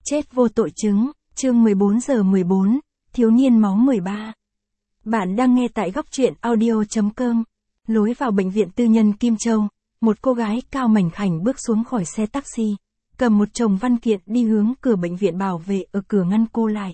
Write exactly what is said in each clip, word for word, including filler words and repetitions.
Chết vô tội chứng, chương mười bốn giờ mười bốn, thiếu niên máu mười ba. Bạn đang nghe tại góc truyện audio.com. Lối vào bệnh viện tư nhân Kim Châu, một cô gái cao mảnh khảnh bước xuống khỏi xe taxi, cầm một chồng văn kiện đi hướng cửa bệnh viện. Bảo vệ ở cửa ngăn cô lại.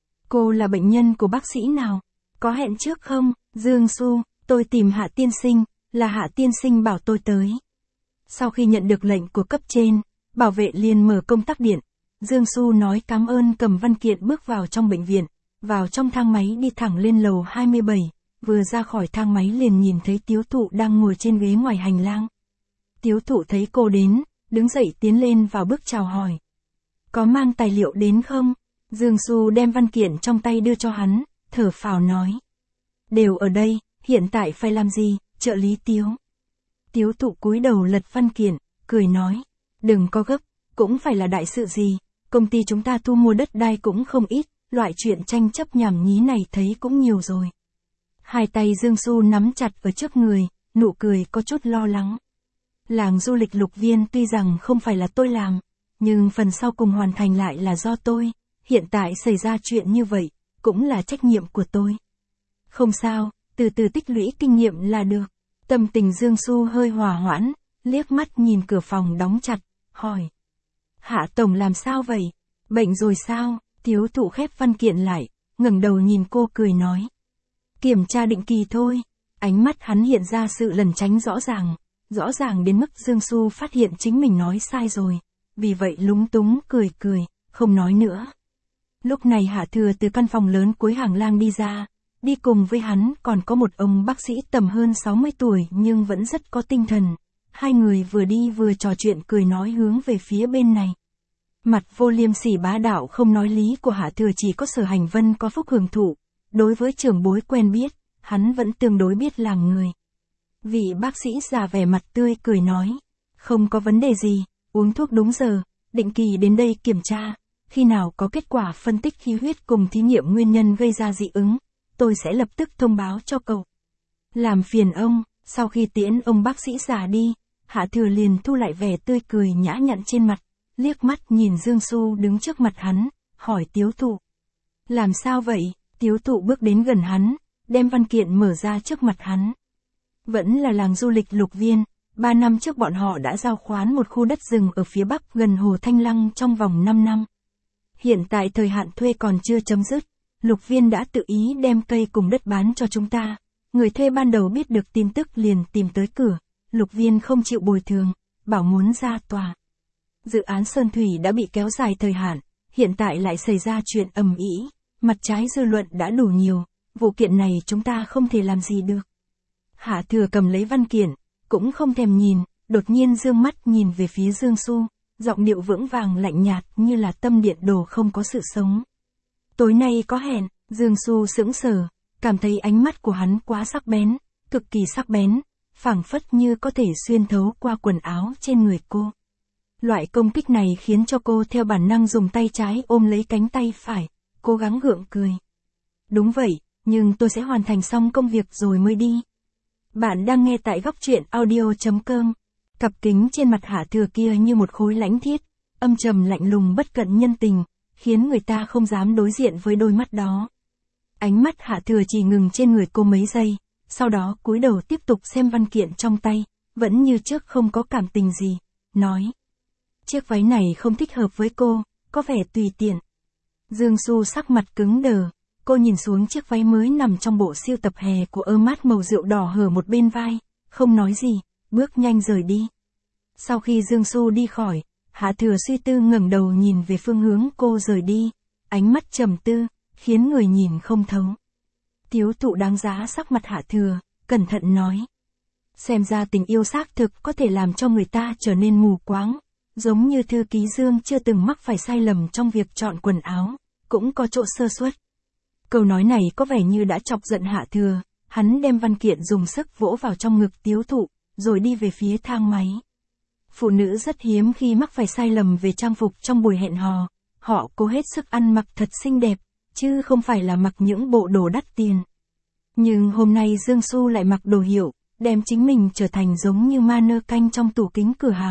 Cô là bệnh nhân của bác sĩ nào? Có hẹn trước không? Dương Xu, tôi tìm Hạ tiên sinh, là Hạ tiên sinh bảo tôi tới. Sau khi nhận được lệnh của cấp trên, bảo vệ liền mở công tắc điện. Dương Xu nói cảm ơn, cầm văn kiện bước vào trong bệnh viện, vào trong thang máy đi thẳng lên lầu hai mươi bảy, vừa ra khỏi thang máy liền nhìn thấy Tiếu Thụ đang ngồi trên ghế ngoài hành lang. Tiếu Thụ thấy cô đến, đứng dậy tiến lên vào bước chào hỏi. Có mang tài liệu đến không? Dương Xu đem văn kiện trong tay đưa cho hắn, thở phào nói. Đều ở đây, hiện tại phải làm gì, trợ lý Tiếu. Tiếu Thụ cúi đầu lật văn kiện, cười nói. Đừng có gấp, cũng phải là đại sự gì. Công ty chúng ta thu mua đất đai cũng không ít, loại chuyện tranh chấp nhảm nhí này thấy cũng nhiều rồi. Hai tay Dương Xu nắm chặt ở trước người, nụ cười có chút lo lắng. Làng du lịch Lục Viên tuy rằng không phải là tôi làm, nhưng phần sau cùng hoàn thành lại là do tôi. Hiện tại xảy ra chuyện như vậy, cũng là trách nhiệm của tôi. Không sao, từ từ tích lũy kinh nghiệm là được. Tâm tình Dương Xu hơi hòa hoãn, liếc mắt nhìn cửa phòng đóng chặt, hỏi. Hạ tổng làm sao vậy? Bệnh rồi sao? Tiếu Thụ khép văn kiện lại, ngẩng đầu nhìn cô cười nói. Kiểm tra định kỳ thôi. Ánh mắt hắn hiện ra sự lẩn tránh rõ ràng, rõ ràng đến mức Dương Xu phát hiện chính mình nói sai rồi, vì vậy lúng túng cười cười, không nói nữa. Lúc này Hạ Thừa từ căn phòng lớn cuối hàng lang đi ra, đi cùng với hắn còn có một ông bác sĩ tầm hơn sáu mươi tuổi nhưng vẫn rất có tinh thần. Hai người vừa đi vừa trò chuyện cười nói hướng về phía bên này. Mặt vô liêm sỉ bá đạo không nói lý của Hạ Thừa chỉ có Sở Hành Vân có phúc hưởng thụ. Đối với trưởng bối quen biết, hắn vẫn tương đối biết làng người. Vị bác sĩ già vẻ mặt tươi cười nói. Không có vấn đề gì, uống thuốc đúng giờ, định kỳ đến đây kiểm tra. Khi nào có kết quả phân tích khí huyết cùng thí nghiệm nguyên nhân gây ra dị ứng, tôi sẽ lập tức thông báo cho cậu. Làm phiền ông. Sau khi tiễn ông bác sĩ già đi, Hạ Thừa liền thu lại vẻ tươi cười nhã nhặn trên mặt, liếc mắt nhìn Dương Xu đứng trước mặt hắn, hỏi Tiếu Thụ. Làm sao vậy? Tiếu Thụ bước đến gần hắn, đem văn kiện mở ra trước mặt hắn. Vẫn là làng du lịch Lục Viên, ba năm trước bọn họ đã giao khoán một khu đất rừng ở phía bắc gần hồ Thanh Lăng trong vòng năm năm. Hiện tại thời hạn thuê còn chưa chấm dứt, Lục Viên đã tự ý đem cây cùng đất bán cho chúng ta. Người thuê ban đầu biết được tin tức liền tìm tới cửa, Lục Viên không chịu bồi thường, bảo muốn ra tòa. Dự án Sơn Thủy đã bị kéo dài thời hạn, hiện tại lại xảy ra chuyện ầm ĩ, mặt trái dư luận đã đủ nhiều, vụ kiện này chúng ta không thể làm gì được. Hạ Thừa cầm lấy văn kiện, cũng không thèm nhìn, đột nhiên dương mắt nhìn về phía Dương Xu, giọng điệu vững vàng lạnh nhạt như là tâm điện đồ không có sự sống. Tối nay có hẹn. Dương Xu sững sờ, cảm thấy ánh mắt của hắn quá sắc bén, cực kỳ sắc bén, phảng phất như có thể xuyên thấu qua quần áo trên người cô. Loại công kích này khiến cho cô theo bản năng dùng tay trái ôm lấy cánh tay phải, cố gắng gượng cười. Đúng vậy, nhưng tôi sẽ hoàn thành xong công việc rồi mới đi. Bạn đang nghe tại góc truyện audio.com. Cặp kính trên mặt Hạ Thừa kia như một khối lãnh thiết, âm trầm lạnh lùng bất cận nhân tình, khiến người ta không dám đối diện với đôi mắt đó. Ánh mắt Hạ Thừa chỉ ngừng trên người cô mấy giây, sau đó cúi đầu tiếp tục xem văn kiện trong tay, vẫn như trước không có cảm tình gì, nói. Chiếc váy này không thích hợp với cô, có vẻ tùy tiện. Dương Xu sắc mặt cứng đờ, cô nhìn xuống chiếc váy mới nằm trong bộ siêu tập hè của Hermès màu rượu đỏ hở một bên vai, không nói gì, bước nhanh rời đi. Sau khi Dương Xu đi khỏi, Hạ Thừa suy tư ngẩng đầu nhìn về phương hướng cô rời đi, ánh mắt trầm tư, khiến người nhìn không thấu. Tiếu Thụ đáng giá sắc mặt Hạ Thừa, cẩn thận nói. Xem ra tình yêu xác thực có thể làm cho người ta trở nên mù quáng, giống như thư ký Dương chưa từng mắc phải sai lầm trong việc chọn quần áo, cũng có chỗ sơ suất. Câu nói này có vẻ như đã chọc giận Hạ Thừa, hắn đem văn kiện dùng sức vỗ vào trong ngực Tiếu Thụ, rồi đi về phía thang máy. Phụ nữ rất hiếm khi mắc phải sai lầm về trang phục trong buổi hẹn hò, họ cố hết sức ăn mặc thật xinh đẹp, chứ không phải là mặc những bộ đồ đắt tiền. Nhưng hôm nay Dương Xu lại mặc đồ hiệu, đem chính mình trở thành giống như ma nơ canh trong tủ kính cửa hàng,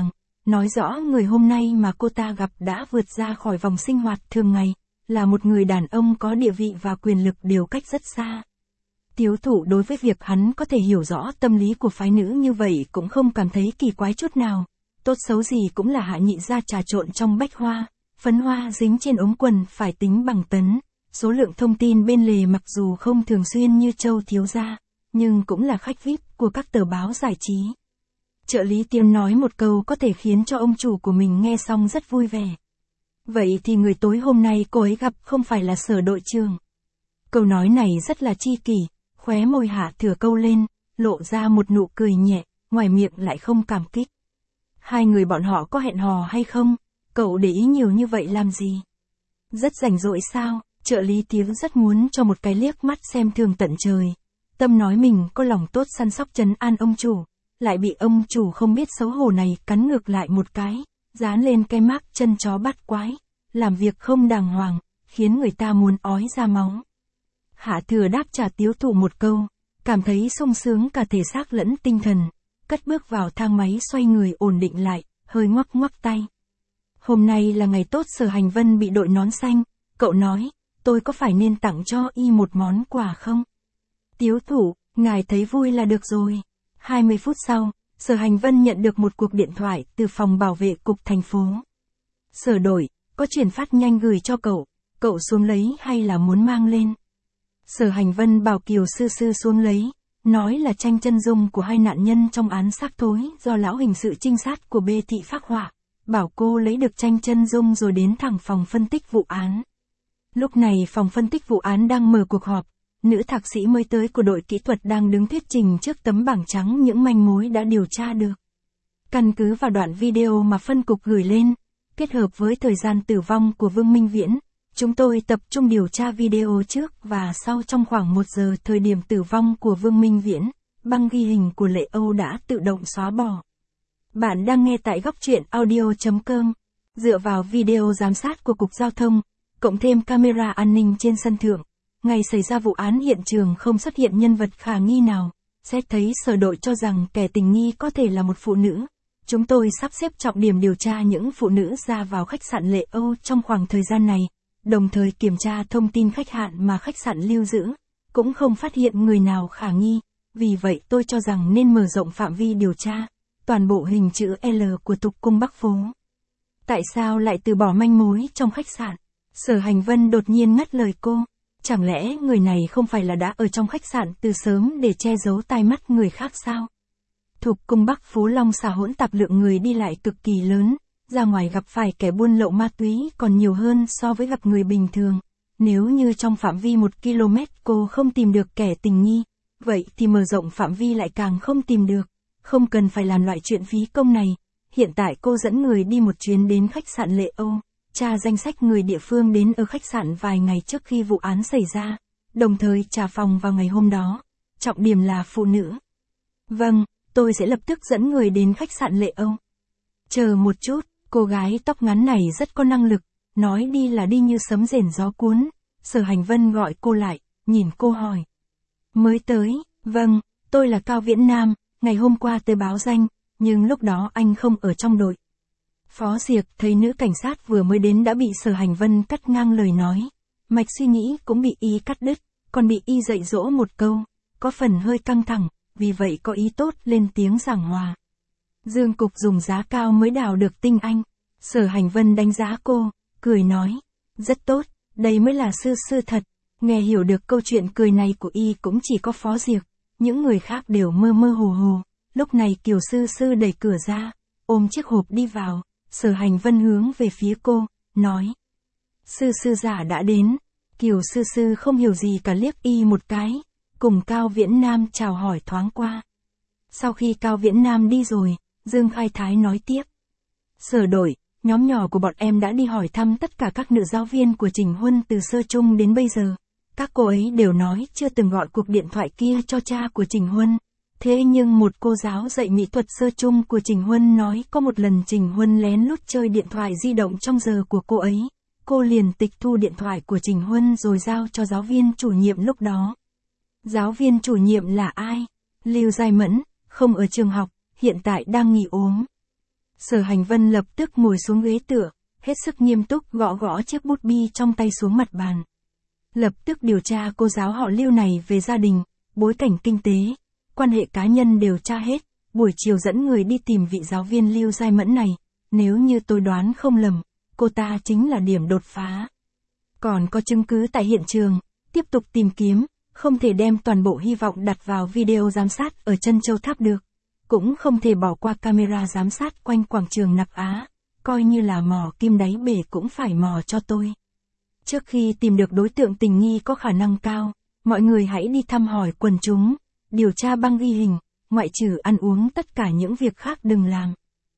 nói rõ người hôm nay mà cô ta gặp đã vượt ra khỏi vòng sinh hoạt thường ngày, là một người đàn ông có địa vị và quyền lực đều cách rất xa. Tiếu Thụ đối với việc hắn có thể hiểu rõ tâm lý của phái nữ như vậy cũng không cảm thấy kỳ quái chút nào, tốt xấu gì cũng là Hạ Nhị gia trà trộn trong bách hoa, phấn hoa dính trên ống quần phải tính bằng tấn, số lượng thông tin bên lề mặc dù không thường xuyên như Châu thiếu gia, nhưng cũng là khách vi ai pi của các tờ báo giải trí. Trợ lý Tiêm nói một câu có thể khiến cho ông chủ của mình nghe xong rất vui vẻ. Vậy thì người tối hôm nay cô ấy gặp không phải là Sở đội trưởng. Câu nói này rất là chi kỷ, khóe môi Hạ Thừa câu lên, lộ ra một nụ cười nhẹ, ngoài miệng lại không cảm kích. Hai người bọn họ có hẹn hò hay không? Cậu để ý nhiều như vậy làm gì? Rất rảnh rỗi sao? Trợ lý Tiếu rất muốn cho một cái liếc mắt xem thường tận trời. Tâm nói mình có lòng tốt săn sóc trấn an ông chủ, lại bị ông chủ không biết xấu hổ này cắn ngược lại một cái, dán lên cái mác chân chó bắt quái, làm việc không đàng hoàng, khiến người ta muốn ói ra máu. Hạ Thừa đáp trả Tiếu Thụ một câu, cảm thấy sung sướng cả thể xác lẫn tinh thần, cất bước vào thang máy xoay người ổn định lại, hơi ngoắc ngoắc tay. Hôm nay là ngày tốt Sở Hành Vân bị đội nón xanh, cậu nói, tôi có phải nên tặng cho y một món quà không? Tiếu Thụ, ngài thấy vui là được rồi. hai mươi phút sau, Sở Hành Vân nhận được một cuộc điện thoại từ phòng bảo vệ cục thành phố. Sở đội, có chuyển phát nhanh gửi cho cậu, cậu xuống lấy hay là muốn mang lên? Sở Hành Vân bảo Kiều Sư Sư xuống lấy, nói là tranh chân dung của hai nạn nhân trong án xác thối do lão hình sự trinh sát của B thị phác họa, bảo cô lấy được tranh chân dung rồi đến thẳng phòng phân tích vụ án. Lúc này phòng phân tích vụ án đang mở cuộc họp, nữ thạc sĩ mới tới của đội kỹ thuật đang đứng thuyết trình trước tấm bảng trắng những manh mối đã điều tra được. Căn cứ vào đoạn video mà phân cục gửi lên, kết hợp với thời gian tử vong của Vương Minh Viễn, chúng tôi tập trung điều tra video trước và sau trong khoảng một giờ thời điểm tử vong của Vương Minh Viễn, băng ghi hình của Lệ Âu đã tự động xóa bỏ. Bạn đang nghe tại góc truyện audio chấm com. Dựa vào video giám sát của Cục Giao thông, cộng thêm camera an ninh trên sân thượng, ngày xảy ra vụ án hiện trường không xuất hiện nhân vật khả nghi nào, xét thấy Sở đội cho rằng kẻ tình nghi có thể là một phụ nữ. Chúng tôi sắp xếp trọng điểm điều tra những phụ nữ ra vào khách sạn Lệ Âu trong khoảng thời gian này, đồng thời kiểm tra thông tin khách hạn mà khách sạn lưu giữ, cũng không phát hiện người nào khả nghi, vì vậy tôi cho rằng nên mở rộng phạm vi điều tra, toàn bộ hình chữ L của Tục Cung Bắc Phố. Tại sao lại từ bỏ manh mối trong khách sạn? Sở Hành Vân đột nhiên ngắt lời cô, chẳng lẽ người này không phải là đã ở trong khách sạn từ sớm để che giấu tai mắt người khác sao? Tục Cung Bắc Phố Long xà hỗn tạp lượng người đi lại cực kỳ lớn, ra ngoài gặp phải kẻ buôn lậu ma túy còn nhiều hơn so với gặp người bình thường. Nếu như trong phạm vi một ki lô mét cô không tìm được kẻ tình nghi, vậy thì mở rộng phạm vi lại càng không tìm được. Không cần phải làm loại chuyện phí công này. Hiện tại cô dẫn người đi một chuyến đến khách sạn Lệ Âu, tra danh sách người địa phương đến ở khách sạn vài ngày trước khi vụ án xảy ra, đồng thời trả phòng vào ngày hôm đó. Trọng điểm là phụ nữ. Vâng, tôi sẽ lập tức dẫn người đến khách sạn Lệ Âu. Chờ một chút, cô gái tóc ngắn này rất có năng lực, nói đi là đi như sấm rền gió cuốn. Sở Hành Vân gọi cô lại, nhìn cô hỏi. Mới tới, vâng, tôi là Cao Viễn Nam, ngày hôm qua tới báo danh, nhưng lúc đó anh không ở trong đội. Phó Diệp thấy nữ cảnh sát vừa mới đến đã bị Sở Hành Vân cắt ngang lời nói. Mạch suy nghĩ cũng bị y cắt đứt, còn bị y dạy dỗ một câu, có phần hơi căng thẳng, vì vậy có ý tốt lên tiếng giảng hòa. Dương Cục dùng giá cao mới đào được tinh anh. Sở Hành Vân đánh giá cô, cười nói, rất tốt, đây mới là sư sư thật. Nghe hiểu được câu chuyện cười này của y cũng chỉ có Phó Diệp, những người khác đều mơ mơ hồ hồ. Lúc này Kiều Sư Sư đẩy cửa ra, ôm chiếc hộp đi vào, Sở Hành Vân hướng về phía cô, nói. Sư sư giả đã đến. Kiều Sư Sư không hiểu gì cả liếc y một cái, cùng Cao Viễn Nam chào hỏi thoáng qua. Sau khi Cao Viễn Nam đi rồi, Dương Khai Thái nói tiếp. Sở đội, nhóm nhỏ của bọn em đã đi hỏi thăm tất cả các nữ giáo viên của Trình Huân từ sơ trung đến bây giờ. Các cô ấy đều nói chưa từng gọi cuộc điện thoại kia cho cha của Trình Huân. Thế nhưng một cô giáo dạy mỹ thuật sơ trung của Trình Huân nói có một lần Trình Huân lén lút chơi điện thoại di động trong giờ của cô ấy. Cô liền tịch thu điện thoại của Trình Huân rồi giao cho giáo viên chủ nhiệm lúc đó. Giáo viên chủ nhiệm là ai? Lưu Giai Mẫn, không ở trường học, hiện tại đang nghỉ ốm. Sở Hành Vân lập tức ngồi xuống ghế tựa, hết sức nghiêm túc gõ gõ chiếc bút bi trong tay xuống mặt bàn. Lập tức điều tra cô giáo họ Lưu này về gia đình, bối cảnh kinh tế, quan hệ cá nhân đều tra hết, buổi chiều dẫn người đi tìm vị giáo viên Lưu Giai Mẫn này, nếu như tôi đoán không lầm, cô ta chính là điểm đột phá. Còn có chứng cứ tại hiện trường, tiếp tục tìm kiếm, không thể đem toàn bộ hy vọng đặt vào video giám sát ở chân Châu Tháp được, cũng không thể bỏ qua camera giám sát quanh quảng trường Nặc Á, coi như là mò kim đáy bể cũng phải mò cho tôi. Trước khi tìm được đối tượng tình nghi có khả năng cao, mọi người hãy đi thăm hỏi quần chúng, điều tra băng ghi hình, ngoại trừ ăn uống tất cả những việc khác đừng làm.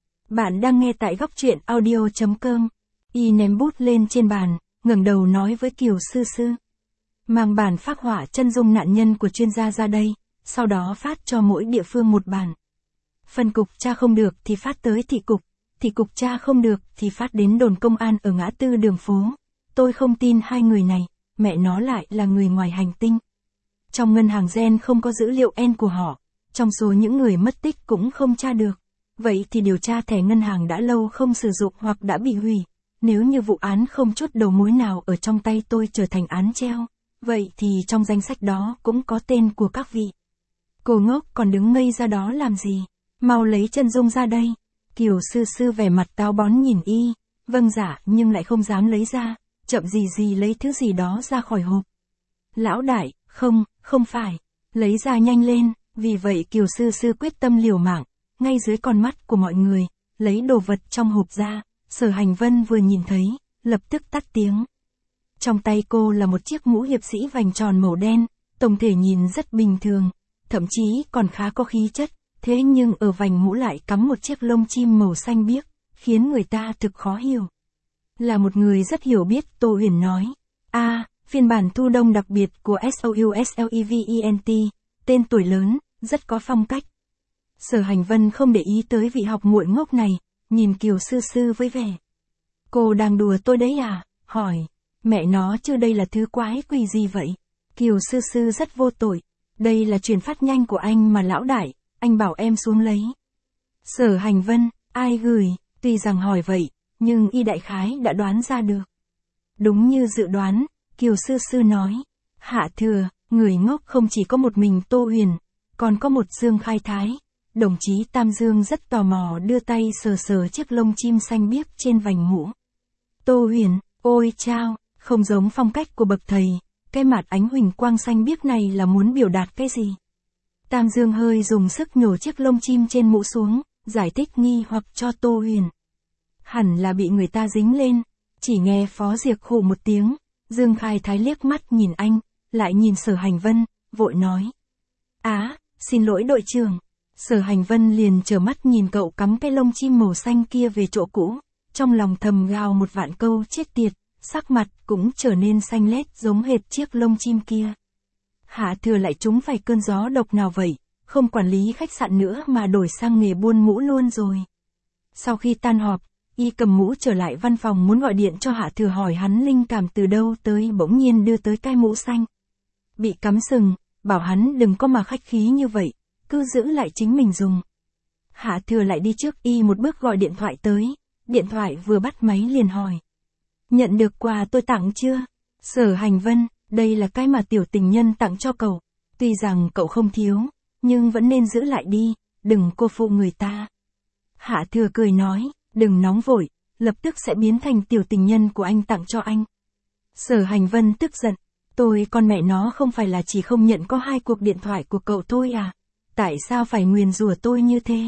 Bạn đang nghe tại góc truyện audio.com. Y ném bút lên trên bàn, ngẩng đầu nói với Kiều Sư Sư. Mang bản phác họa chân dung nạn nhân của chuyên gia ra đây, sau đó phát cho mỗi địa phương một bản. Phân cục tra không được thì phát tới thị cục, thị cục tra không được thì phát đến đồn công an ở ngã tư đường phố. Tôi không tin hai người này, mẹ nó lại là người ngoài hành tinh. Trong ngân hàng gen không có dữ liệu en của họ, trong số những người mất tích cũng không tra được. Vậy thì điều tra thẻ ngân hàng đã lâu không sử dụng hoặc đã bị hủy. Nếu như vụ án không chút đầu mối nào ở trong tay tôi trở thành án treo, vậy thì trong danh sách đó cũng có tên của các vị. Cô ngốc còn đứng ngây ra đó làm gì? Mau lấy chân dung ra đây. Kiều Sư Sư vẻ mặt táo bón nhìn y, vâng dạ nhưng lại không dám lấy ra, chậm gì gì lấy thứ gì đó ra khỏi hộp. Lão đại, không, không phải, lấy ra nhanh lên, vì vậy Kiều Sư Sư quyết tâm liều mạng, ngay dưới con mắt của mọi người, lấy đồ vật trong hộp ra. Sở Hành Vân vừa nhìn thấy, lập tức tắt tiếng. Trong tay cô là một chiếc mũ hiệp sĩ vành tròn màu đen, tổng thể nhìn rất bình thường, thậm chí còn khá có khí chất, thế nhưng ở vành mũ lại cắm một chiếc lông chim màu xanh biếc, khiến người ta thực khó hiểu. Là một người rất hiểu biết, Tô Huyền nói. A, à, phiên bản thu đông đặc biệt của Soulsevent, tên tuổi lớn, rất có phong cách. Sở Hành Vân không để ý tới vị học muội ngốc này, nhìn Kiều Sư Sư với vẻ. Cô đang đùa tôi đấy à? Hỏi. Mẹ nó chứ đây là thứ quái quỷ gì vậy? Kiều Sư Sư rất vô tội. Đây là truyền phát nhanh của anh mà lão đại, anh bảo em xuống lấy. Sở Hành Vân, ai gửi? Tuy rằng hỏi vậy, nhưng y đại khái đã đoán ra được. Đúng như dự đoán, Kiều Sư Sư nói. Hạ thừa, người ngốc không chỉ có một mình Tô Huyền, còn có một Dương Khai Thái. Đồng chí Tam Dương rất tò mò đưa tay sờ sờ chiếc lông chim xanh biếc trên vành mũ. Tô Huyền, ôi chao, không giống phong cách của bậc thầy, cái mặt ánh huỳnh quang xanh biếc này là muốn biểu đạt cái gì? Tam Dương hơi dùng sức nhổ chiếc lông chim trên mũ xuống, giải thích nghi hoặc cho Tô Huyền. Hẳn là bị người ta dính lên, chỉ nghe Phó Diệc khụ một tiếng, Dương Khai Thái liếc mắt nhìn anh, lại nhìn Sở Hành Vân, vội nói. Á, xin lỗi đội trưởng. Sở Hành Vân liền trở mắt nhìn cậu cắm cái lông chim màu xanh kia về chỗ cũ, trong lòng thầm gào một vạn câu chết tiệt, sắc mặt cũng trở nên xanh lét giống hệt chiếc lông chim kia. Hạ thừa lại trúng phải cơn gió độc nào vậy, không quản lý khách sạn nữa mà đổi sang nghề buôn mũ luôn rồi. Sau khi tan họp, y cầm mũ trở lại văn phòng muốn gọi điện cho Hạ thừa hỏi hắn linh cảm từ đâu tới bỗng nhiên đưa tới cái mũ xanh. Bị cắm sừng, bảo hắn đừng có mà khách khí như vậy. Cứ giữ lại chính mình dùng. Hạ thừa lại đi trước y một bước gọi điện thoại tới, điện thoại vừa bắt máy liền hỏi. Nhận được quà tôi tặng chưa? Sở Hành Vân, đây là cái mà tiểu tình nhân tặng cho cậu, tuy rằng cậu không thiếu, nhưng vẫn nên giữ lại đi, đừng cô phụ người ta. Hạ thừa cười nói, đừng nóng vội, lập tức sẽ biến thành tiểu tình nhân của anh tặng cho anh. Sở Hành Vân tức giận, tôi con mẹ nó không phải là chỉ không nhận có hai cuộc điện thoại của cậu thôi à? Tại sao phải nguyền rủa tôi như thế?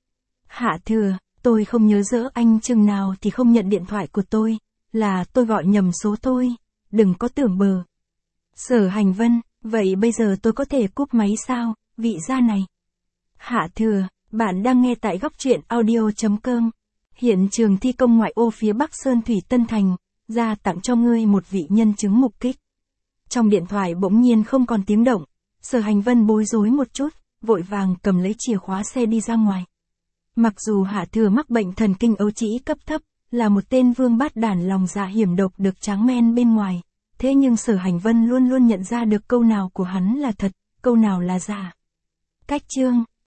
Hạ thừa, tôi không nhớ rõ anh chừng nào thì không nhận điện thoại của tôi, là tôi gọi nhầm số thôi, đừng có tưởng bờ. Sở Hành Vân, vậy bây giờ tôi có thể cúp máy sao, vị gia này? Hạ thừa, bạn đang nghe tại góc truyện audio.com. Hiện trường thi công ngoại ô phía Bắc Sơn Thủy Tân Thành, ra tặng cho ngươi một vị nhân chứng mục kích. Trong điện thoại bỗng nhiên không còn tiếng động, Sở Hành Vân bối rối một chút, vội vàng cầm lấy chìa khóa xe đi ra ngoài. Mặc dù Hạ thừa mắc bệnh thần kinh ấu trĩ cấp thấp, là một tên vương bát đản lòng dạ hiểm độc được tráng men bên ngoài, thế nhưng Sở Hành Vân luôn luôn nhận ra được câu nào của hắn là thật, câu nào là giả. Cách chương